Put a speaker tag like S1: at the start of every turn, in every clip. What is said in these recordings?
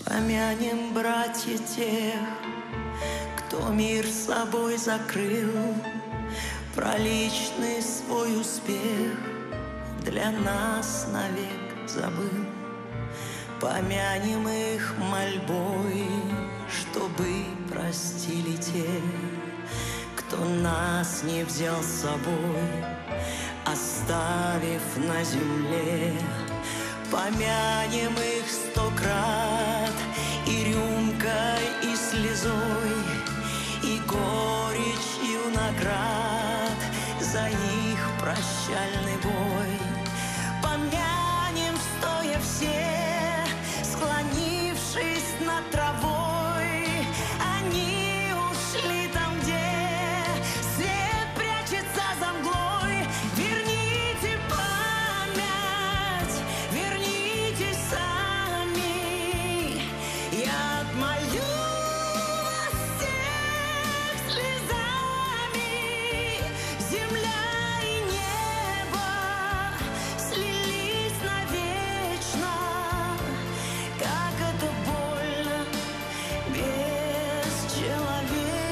S1: Помянем, братья, тех, кто мир собой закрыл, про личный свой успех для нас навек забыл. Помянем их мольбой, чтобы простили те, кто нас не взял с собой, оставив на земле. Помянем их 100 крат и рюмкой, и слезой, и горечью наград за их прощальный бой. Помянем, стоя все, склонившись над травой, они ушли там, где свет прячется за мглой. Верните память, вернитесь сами, я отмолю вас всех слезами. Земля и небо слились навечно, как это больно, бесчеловечно.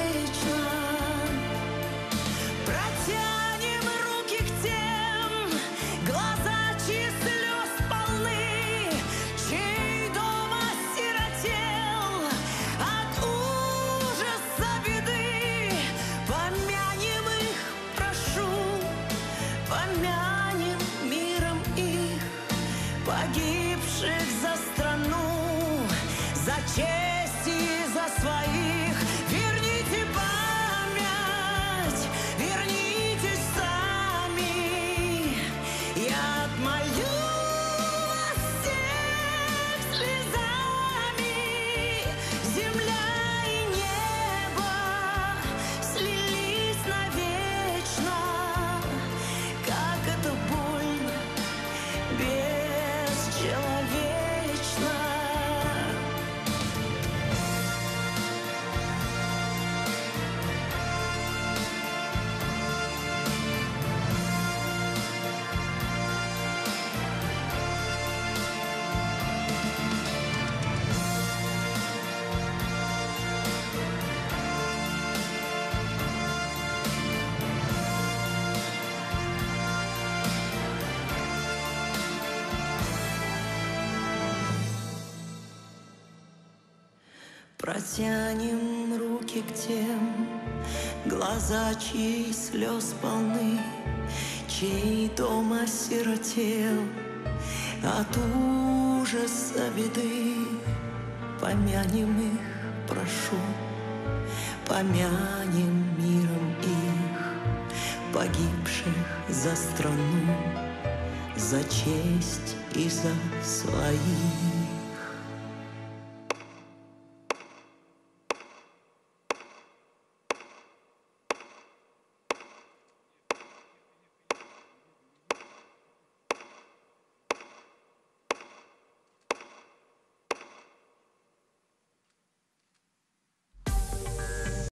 S1: Протянем руки к тем, глаза чьи слез полны, чей дом осиротел от ужаса беды. Помянем их, прошу, помянем миром их, погибших за страну, за честь и за своих. Верните память, вернитесь сами, я отмолю вас всех слезами. Земля и небо слились навечно, как это больно, бесчеловечно. Протянем руки к тем, глаза чьи слез полны, чей дом осиротел от ужаса беды. Помянем их, прошу, помянем миром их, погибших за страну, за честь и за своих.